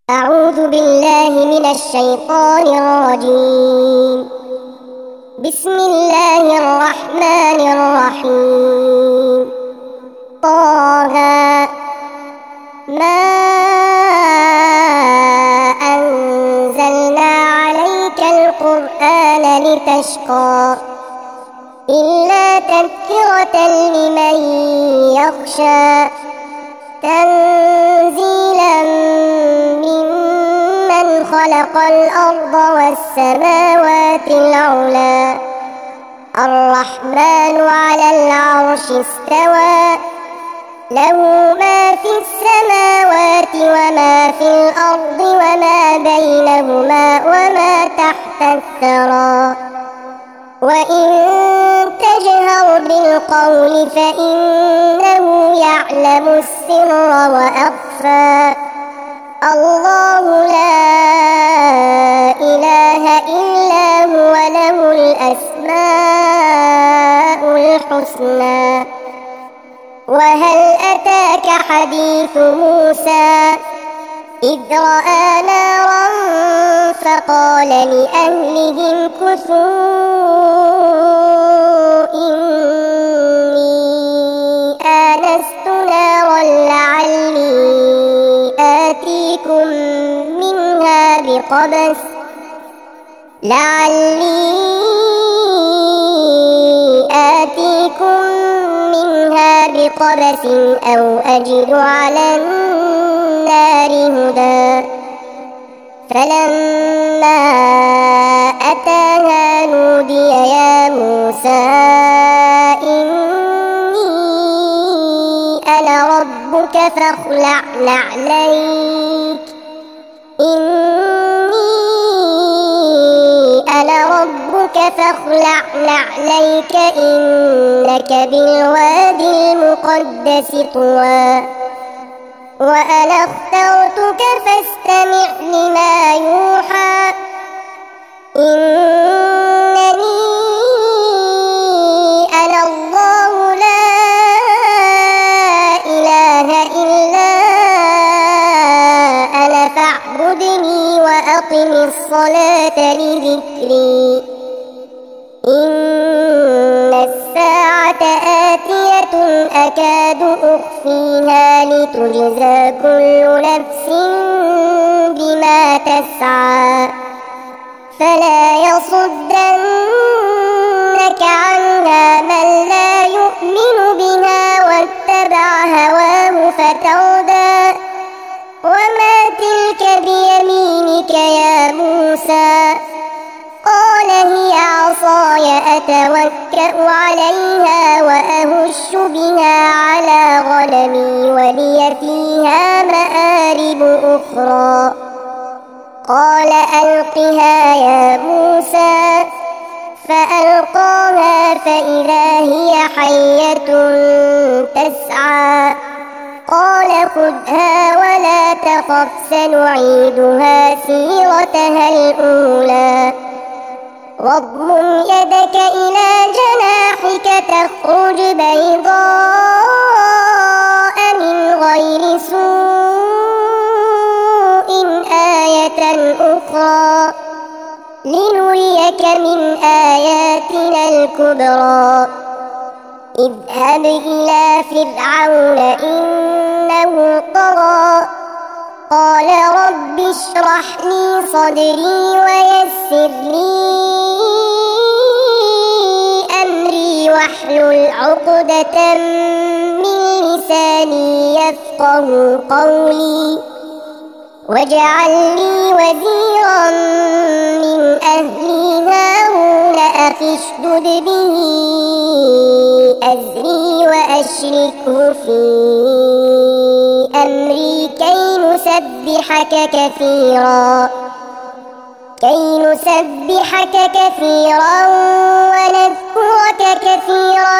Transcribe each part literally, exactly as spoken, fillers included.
أعوذ بالله من الشيطان الرجيم. بسم الله الرحمن الرحيم. طه ما أنزلنا عليك القرآن لتشقى إلا تذكرة لمن يخشى تنزيلا ممن خلق الأرض والسماوات العلى الرحمن على العرش استوى له ما في السماوات وما في الأرض وما بينهما وما تحت الثرى وإن تجهر بالقول فإنه يعلم السر وأخفى الله لا إله إلا هو له الأسماء الحسنى. وهل أتاك حديث موسى إذ رأى نارا فقال لأهلهم كثوا إني آنست نارا لعلي آتيكم منها بقبس لعلي آتيكم منها بقبس أو أجد على النار هدى. فلما أتاها نودي يا موسى إني أنا ربك فاخلع نعليك إني أنا ربك فاخلع نعليك إنك بالوادي المقدس طوى. وأنا اخترتك فاستمع لما يوحى إنني أنا الله لا إله إلا أنا فاعبدني وأقم الصلاة لذكري إن الساعة آتية أكاد أخفيها لتجزى كل نفس بما تسعى فلا يصدنك عنها من لا يؤمن بها واتبع هواه فتردى. وما تلك بيمينك يا موسى قال هي عصاي أتوكأ عليها وأهش بها على غنمي ولي فيها مآرب أخرى. قال ألقها يا موسى فألقاها فإذا هي حية تسعى. قال خذها ولا تخف سنعيدها سيرتها الأولى واضمم يدك إلى جناحك تخرج بيضاء من غير سوء آية أخرى لنريك من آياتنا الكبرى. اذهب إلى فرعون إنه طغى قال رب اشرح لي صدري ويسر لي أمري واحلل عقدة من لساني يفقه قولي واجعل لي وزيرا من أهلي هارون أخي اشدد به أزري وأشركه في أمري كي نسبحك كثيرا كي نسبحك كثيرا ونذكرك كثيرا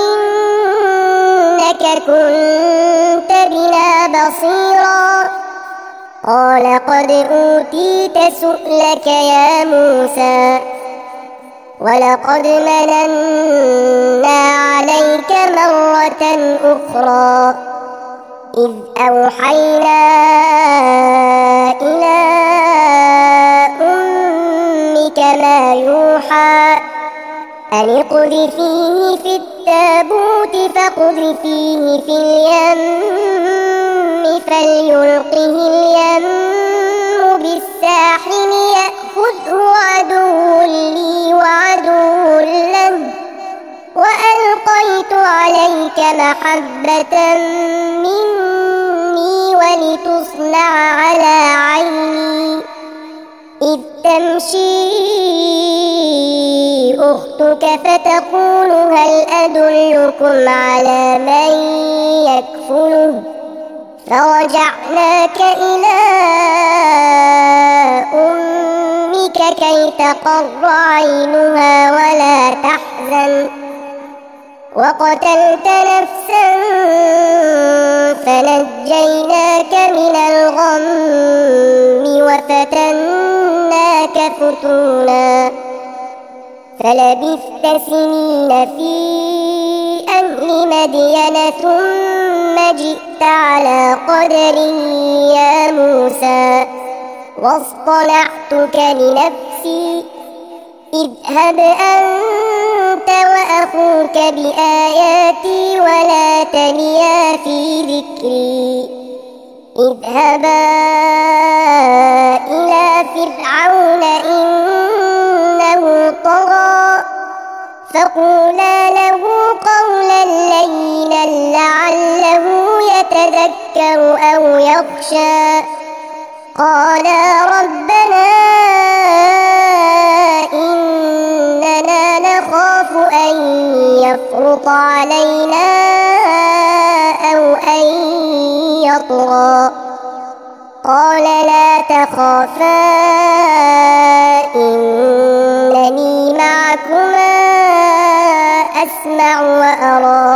إنك كنت بنا بصيرا. قال قد أوتيت سؤلك يا موسى ولقد مننا عليك مرة أخرى إذ أوحينا إلى أمك ما يوحى أن اقذفيه في التابوت فاقذفيه في اليم فليلقه اليم بالساحل يأخذه عدو لي وعدو له وألقيت عليك محبة مني ولتصنع على عيني إذ تمشي أختك فتقول هل أدلكم على من يكفله فرجعناك إلى أمك كي تقر عينها ولا تحزن وقتلت نفسا فنجيناك من الغم وفتناك فتونا فلبثت سنين في أهل مدين ثم جئت على قدر يا موسى واصطنعتك لنفسي اذهب أنت وأخوك بآياتي ولا تنيا في ذكري اذهبا إلى فرعون إنه طغى فقولا له قولا لينا لعله يتذكر أو يخشى قالا ربنا إننا نخاف أن يفرط علينا أو أن يطغى قال لا تخافا إنني معكما أسمع وأرى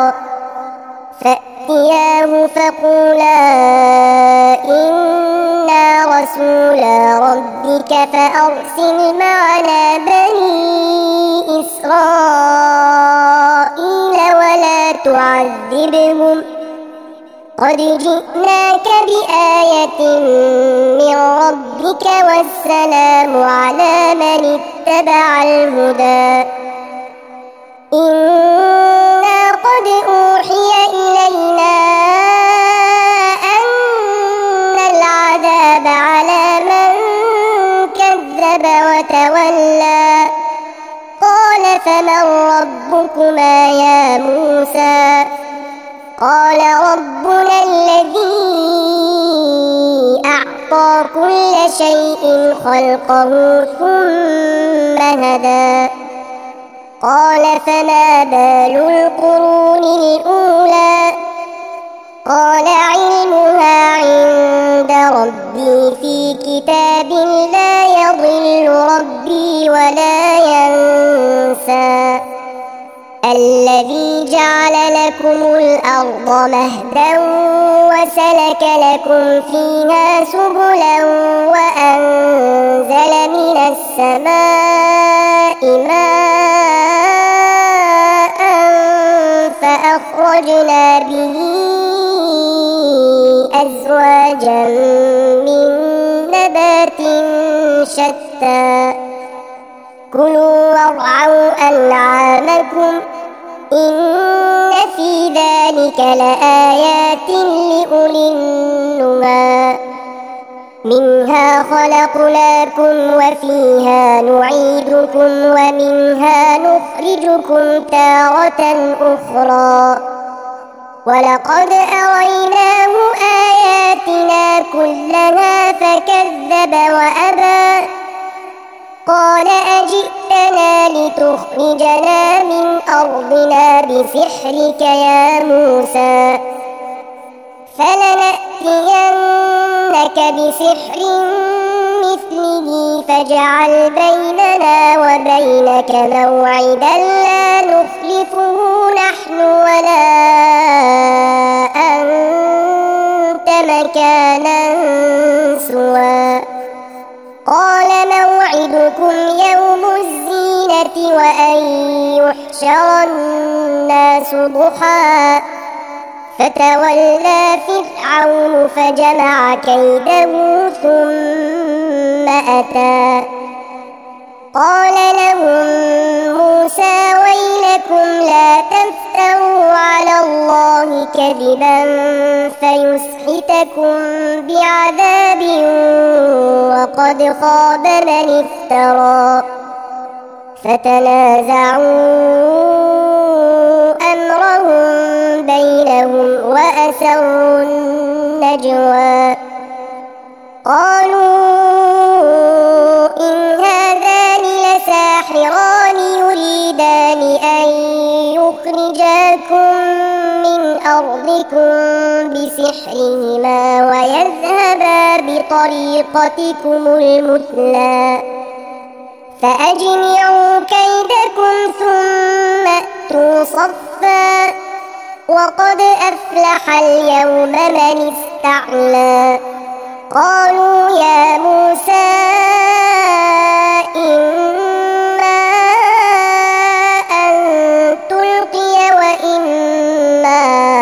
فأتياه فقولا إنا رسولا ربك فأرسل معنا بني إسرائيل ولا تعذبهم قد جئناك بآية من ربك والسلام على من اتبع الهدى إنا قد أوحي إلينا أن العذاب على من كذب وتولى قال فمن ربكما يا موسى قال ربنا الذي أعطى كل شيء خلقه ثم هدى قال فما بال القرون الأولى قال علمها عند ربي في كتاب لا يضل ربي ولا ينسى الذي جعل لكم الأرض مهدا وسلك لكم فيها سبلا وأنزل من السماء ماء فأخرجنا به أزواجا من نبات شتى كلوا وارعوا أنعامكم إن في ذلك لآيات لأولي النهى منها خلقناكم وفيها نعيدكم ومنها نخرجكم تارة أخرى ولقد أريناه آياتنا كلها فكذب وأبى قال أجئتنا لتخرجنا من أرضنا بسحرك يا موسى فلنأتينك بسحر مثله فاجعل بيننا وبينك موعدا لا نخلفه نحن ولا أنت مكانا سوى قال موعدكم يوم الزينة وأن يحشر الناس ضحى فتولى فرعون فجمع كيده ثم أتى قال لهم موسى ويلكم لا تفتروا على الله كذبا فيسحتكم بعذاب وقد خاب من افترى فتنازعوا أمرهم بينهم وأسروا النجوى قالوا إن هذان لساحران يريدان أن يخرجاكم من أرضكم بسحرهما ويذهبا بطريقتكم المثلى فأجمعوا كيدكم ثم أتوا صفا وقد أفلح اليوم من استعلى قالوا يا موسى إما أن تلقي وإما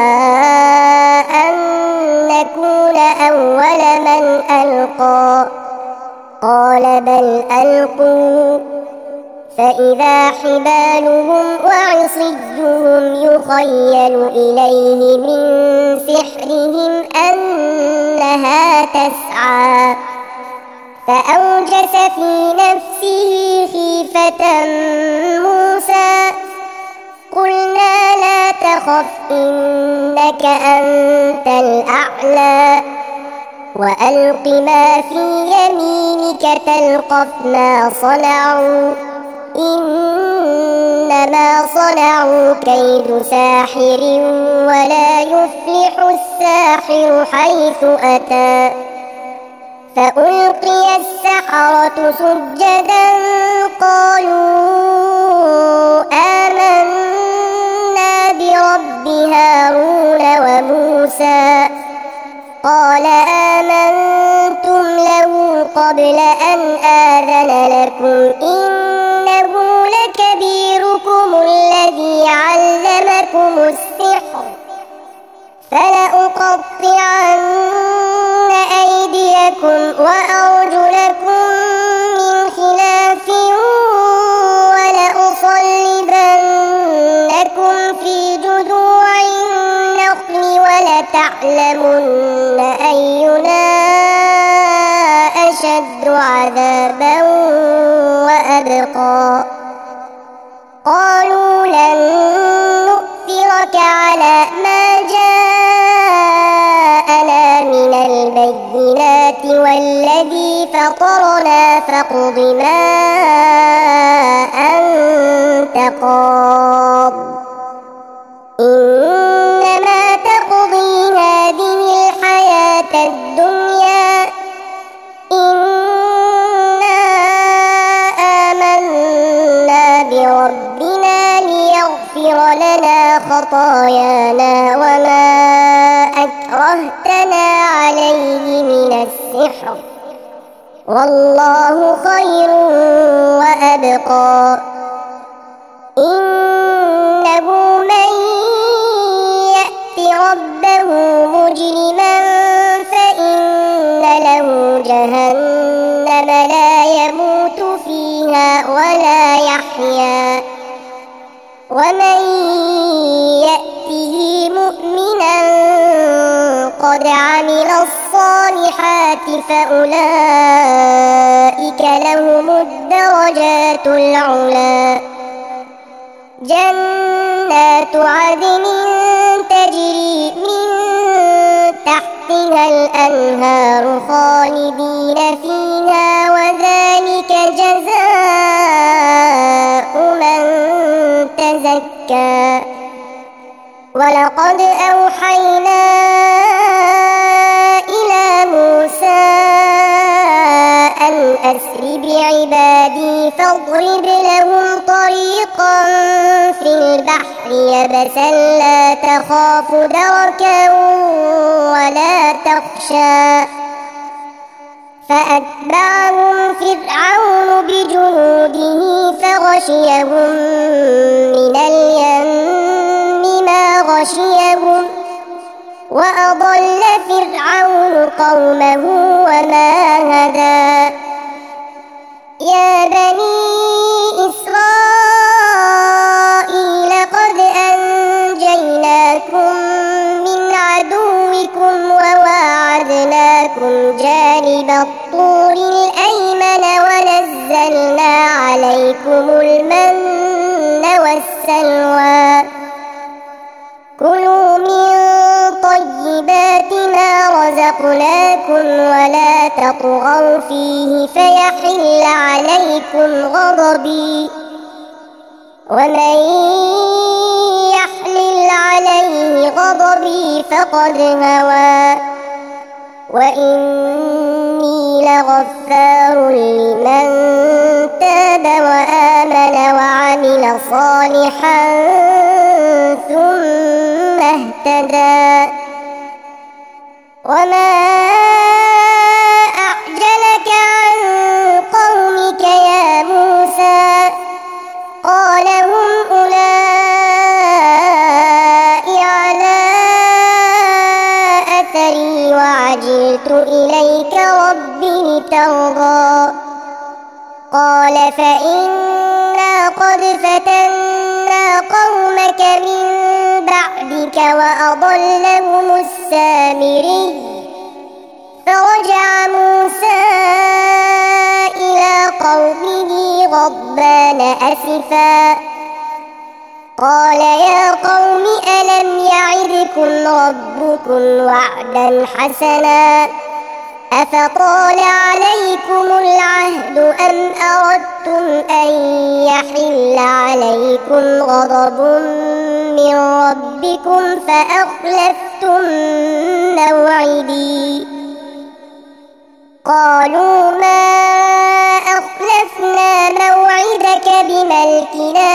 أن نكون أول من ألقى قال بل ألقوا فإذا حبالهم وعصيهم يخيل إليه من سحرهم أنها تسعى فأوجس في نفسه خيفة موسى قلنا لا تخف إنك أنت الأعلى وألق ما في يمينك تلقف ما صنعوا إنما صنعوا كيد ساحر ولا يفلح الساحر حيث أتى فألقي السحرة سجدا قالوا آمنا برب هارون وموسى قال آمنتم له قبل أن آذن لكم إنه لكبيركم الذي علمكم السحر فلأقطعن أيديكم وأرجلكم من خلاف ولأصلبنكم في جذوع النخل ولتعلمن أينا أشد عذابا وأبقى قالوا لن نؤثرك على ما جاءنا من البينات والذي فطرنا فاقض ما أنت قاض إنما تقضي هذه الحياة الدنيا إنا آمنا بربنا ليغفر لنا خطايانا وما أكرهتنا عليه من السحر والله خير وأبقى إنه من يأت ربه مجرما فإن له جهنم لا يموت فيها ولا يحيا ومن يأته مؤمنا قد عمل الصالحات فأولئك لهم الدرجات العلى جنات عدن تجري من تحتها الأنهار خالدين فيها وذلك جزاء من تزكى ولقد أوحينا إلى موسى أن أسر بعبادي فاضرب لهم طريقا في البحر يبسا لا تخاف دركا ولا تخشى فأتبعهم فرعون بجنوده فغشيهم من اليم ما غشيهم وأضل فرعون قومه وما هدى يا بني إسرائيل قد أنجيناكم من عدوكم وواعدناكم جانب الطور الأيمن ونزلنا عليكم المن والسلوى كلوا من طيبات ما رزقناكم ولا تطغوا فيه فيحل عليكم غضبي ومن يحلل عليه غضبي فقد هوى وإني لغفار لمن تاب وآمن وعمل صالحا ثم اهتدى وما أعجلك عن قومك يا موسى قال هم أولئك على أثري وعجلت إليك رب لترضى قال فإنا قد فتنا قومك من بعدك وأضلهم السامري فرجع موسى إلى قومه غضبان أسفا قال يا قوم ألم يعدكم ربكم وعدا حسنا أفطال عليكم العهد أم أردتم أن يحل عليكم غضب من ربكم فأخلفتم موعدي قالوا ما أخلفنا موعدك بملكنا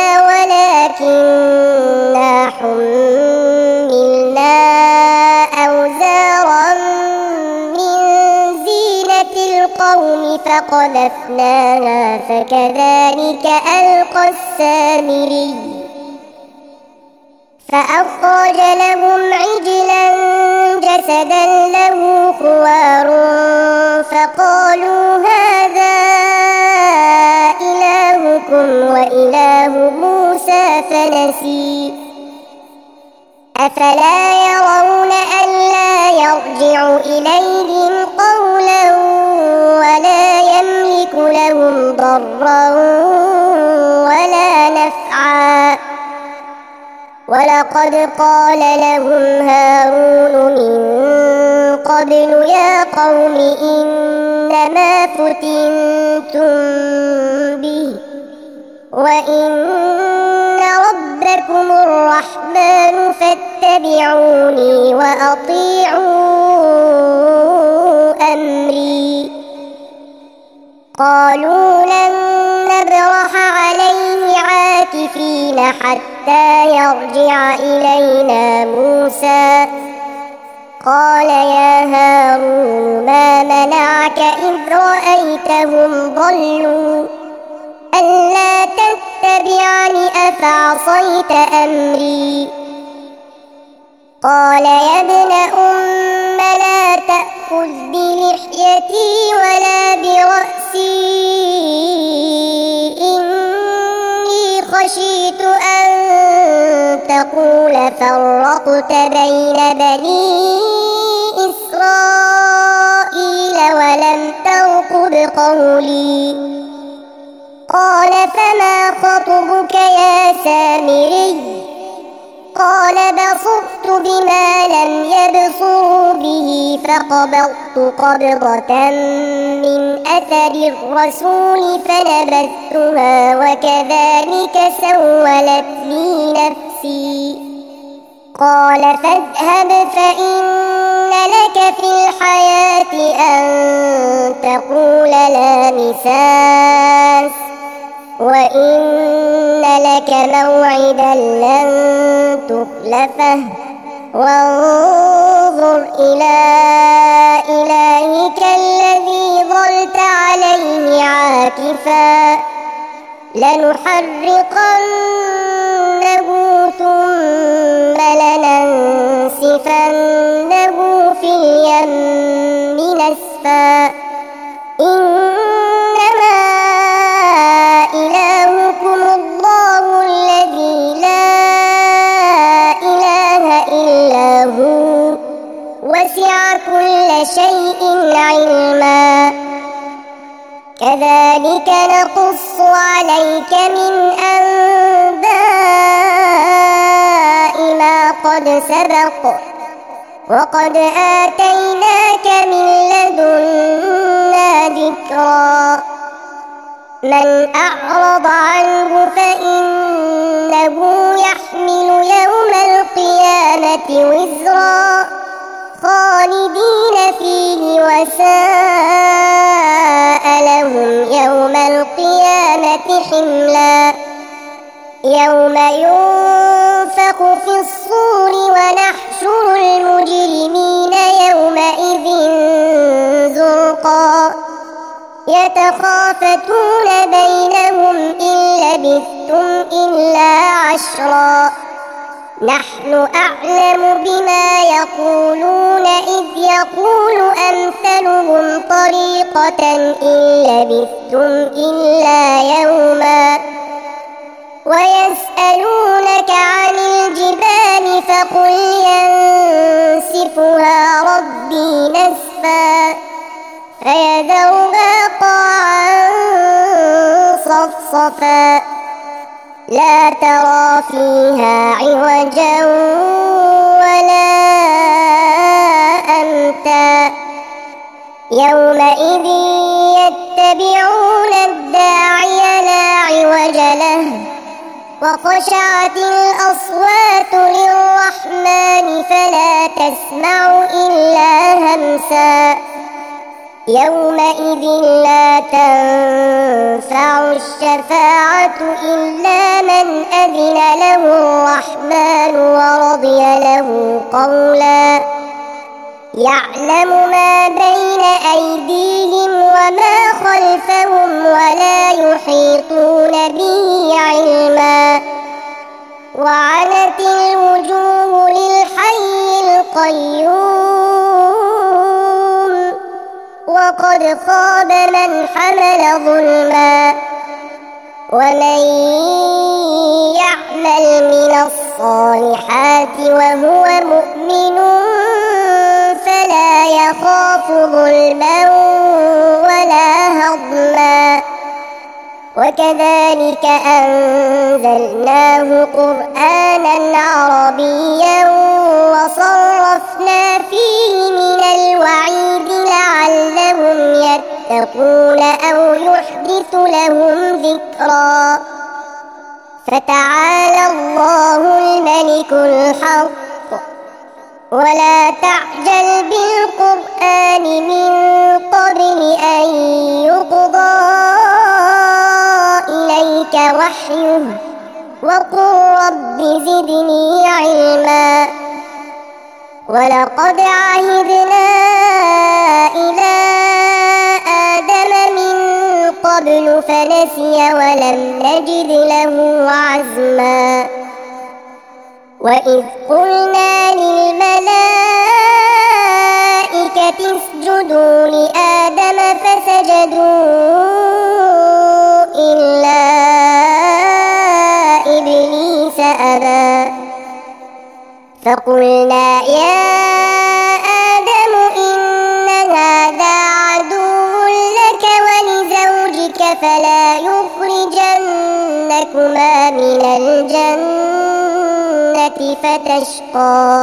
ولكننا حملنا أوزارا من زينة القوم فقذفناها فكذلك ألقى السامري فأخرج لهم عجلا جسدا له خوار فقالوا هذا إلهكم وإله موسى فنسي أفلا يرون ألا يرجع إليهم قولا ولا يملك لهم ضرا ولا نفعا ولقد قال لهم هارون من قبل يا قوم إنما فتنتم به وإن ربكم الرحمن فاتبعوني وأطيعوا أمري قالوا لن نبرح عليه عاكفين حتى يرجع إلينا موسى قال يا هارون ما منعك إذ رأيتهم ضلوا ألا تتبعني أفعصيت أمري قال يا ابن أم لا تأخذ بلحيتي ولا برأسي إني خشيت أن تقول فرقت بين بني إسرائيل ولم ترقب قولي قال فما خطبك يا سامري قال بصرت بما لم يبصروا به فقبضت قبضة من أثر الرسول فنبذتها وكذلك سولت لي نفسي قال فاذهب فإن لك في الحياة أن تقول لا مساس وإن لك موعدا لن تخلفه وانظر إلى إلهك الذي ظلت عليه عاكفا لنحرقنه ثم لننسفنه في اليم نسفا إنما إلهكم الله الذي لا إله إلا هو وسع كل شيء علما كذلك نقص عليك من أنباء ما قد سبق وقد آتيناك من لدنا ذكرا من أعرض عنه فإنه يحمل يوم القيامة وزرا خالدين فيه وساء لهم يوم القيامة حملا يوم ينفخ في الصور ونحشر المجرمين يومئذ زرقا يتخافتون بينهم إن لبثتم إلا عشرا نحن أعلم بما يقولون إذ يقول أمثلهم طريقة إن لبثتم إلا يوما ويسألونك عن الجبال فقل ينسفها ربي نسفا فيذرها قاعا صفصفا لا ترى فيها عوجا ولا أمتا يومئذ يتبعون الداعي لا عوج له وخشعت الأصوات للرحمن فلا تسمع إلا همسا يومئذ لا تنفع الشفاعة إلا من أذن له الرحمن ورضي له قولا يعلم ما بين أيديهم وما خلفهم ولا يحيطون به علما وعنت الوجوه للحي القيوم وقد خاب من حمل ظلما ومن يعمل من الصالحات وهو مؤمن فلا يخاف ظلما ولا هضما وكذلك أنزلناه قرآنا عربيا وصرفنا فيه من الوعيد لعلهم يتقون أو يحدث لهم ذكرا فتعالى الله الملك الحق ولا تعجل بالقرآن من قبل أن يقضى إليك وحيه وقل رب زدني علما ولقد عهدنا إلى آدم من قبل فنسي ولم نجد له عزما وإذ قلنا للملائكة اسجدوا لآدم فسجدوا إلا إبليس أبى فقلنا يا آدم إن هذا عدو لك ولزوجك فلا يخرجنكما من الجنة فتشقى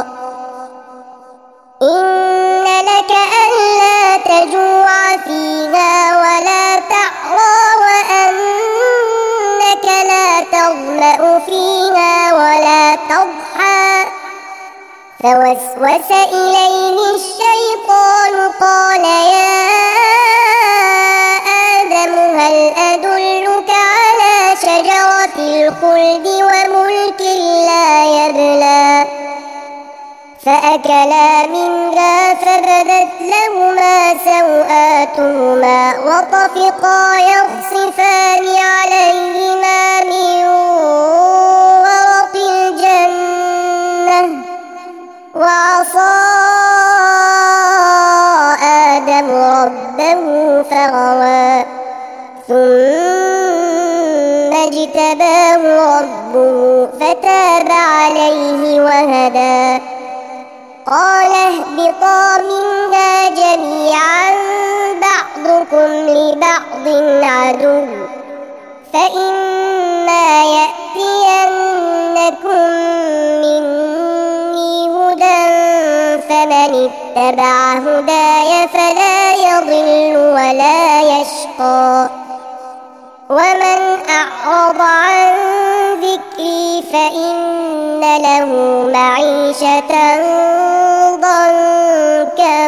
إن لك ألا تجوع فيها ولا تعرى وأنك لا تظمأ فيها ولا تضحى فوسوس إليه الشيطان قال يا آدم هل أدلك على شجرة الخلد وملك لا يبلى فأكلا منها فبدت لهما سوآتهما وطفقا يخصفان عليهما من ورق الجنة وعصى ربه فغوى ثم اجتباه ربه فتاب عليه وهدى قال اهبطا منها جميعا بعضكم لبعض عدو فإما يأتينكم مني هدى فمن اتبع هداي فلا يضل ولا يشقى ومن أعرض عن ذكري فإن له معيشة ضنكا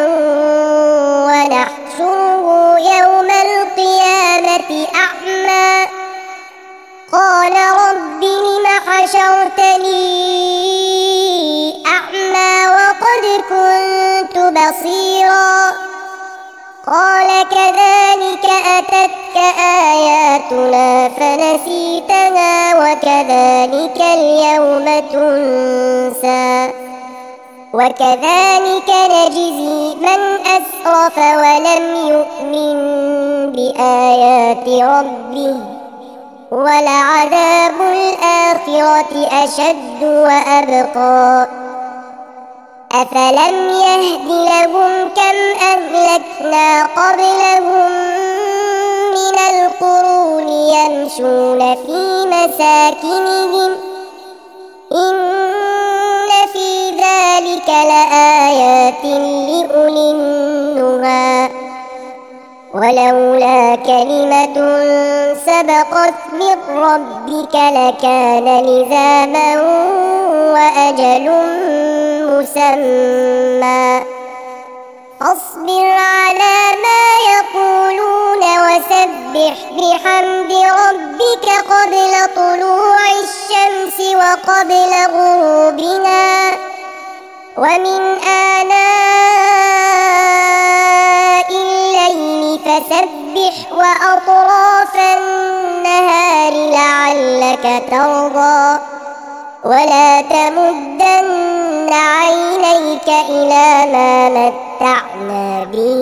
ونحشره يوم القيامة أعمى قال رب لم حشرتني أعمى وقد كنت بصيرا قال كذلك أتتك آياتنا فنسيتها وكذلك اليوم تنسى وكذلك نجزي من أسرف ولم يؤمن بآيات ربه ولعذاب الآخرة أشد وأبقى أفلم يهد لهم كم أهلكنا قبلهم من القرون يمشون في مساكنهم إن في ذلك لآيات لأولي النهى ولولا كلمة سبقت من ربك لكان لزاما وأجل مسمى فاصبر على ما يقولون وسبح بحمد ربك قبل طلوع الشمس وقبل غروبها ومن آناء الليل فسبح وأطراف النهار لعلك ترضى ولا تمدن عينيك إلى ما متعنا به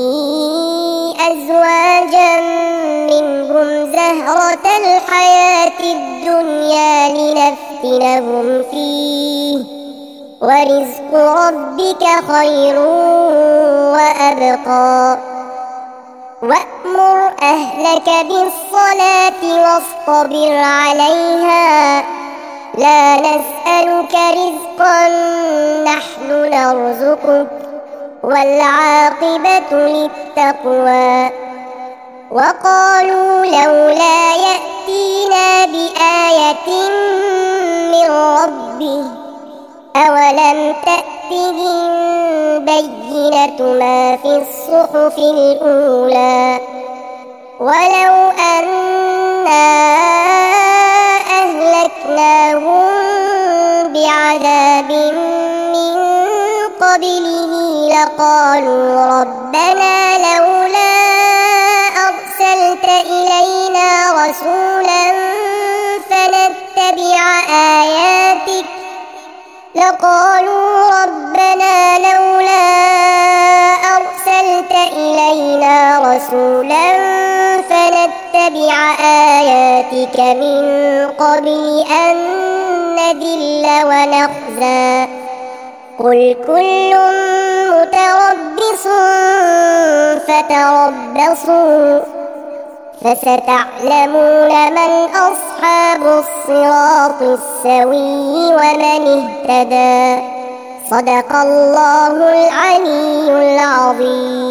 أزواجا منهم زهرة الحياة الدنيا لنفتنهم فيه ورزق ربك خير وأبقى وأمر أهلك بالصلاة واصطبر عليها لا نسألك رزقا نحن نرزقك والعاقبة للتقوى وقالوا لولا يأتينا بآية من ربه أولم تأتهم بينة ما في الصحف الأولى ولو أنا أهلكناهم بعذاب من قبله لقالوا ربنا لولا أرسلت إلينا رسولا فنتبع آياتك لقالوا ربنا لولا أرسلت إلينا رسولا فنتبع آياتك من قبل أن نذل ونخزى قل كل متربص فتربصوا فستعلمون من أصحاب الصراط السوي ومن اهتدى صدق الله العلي العظيم.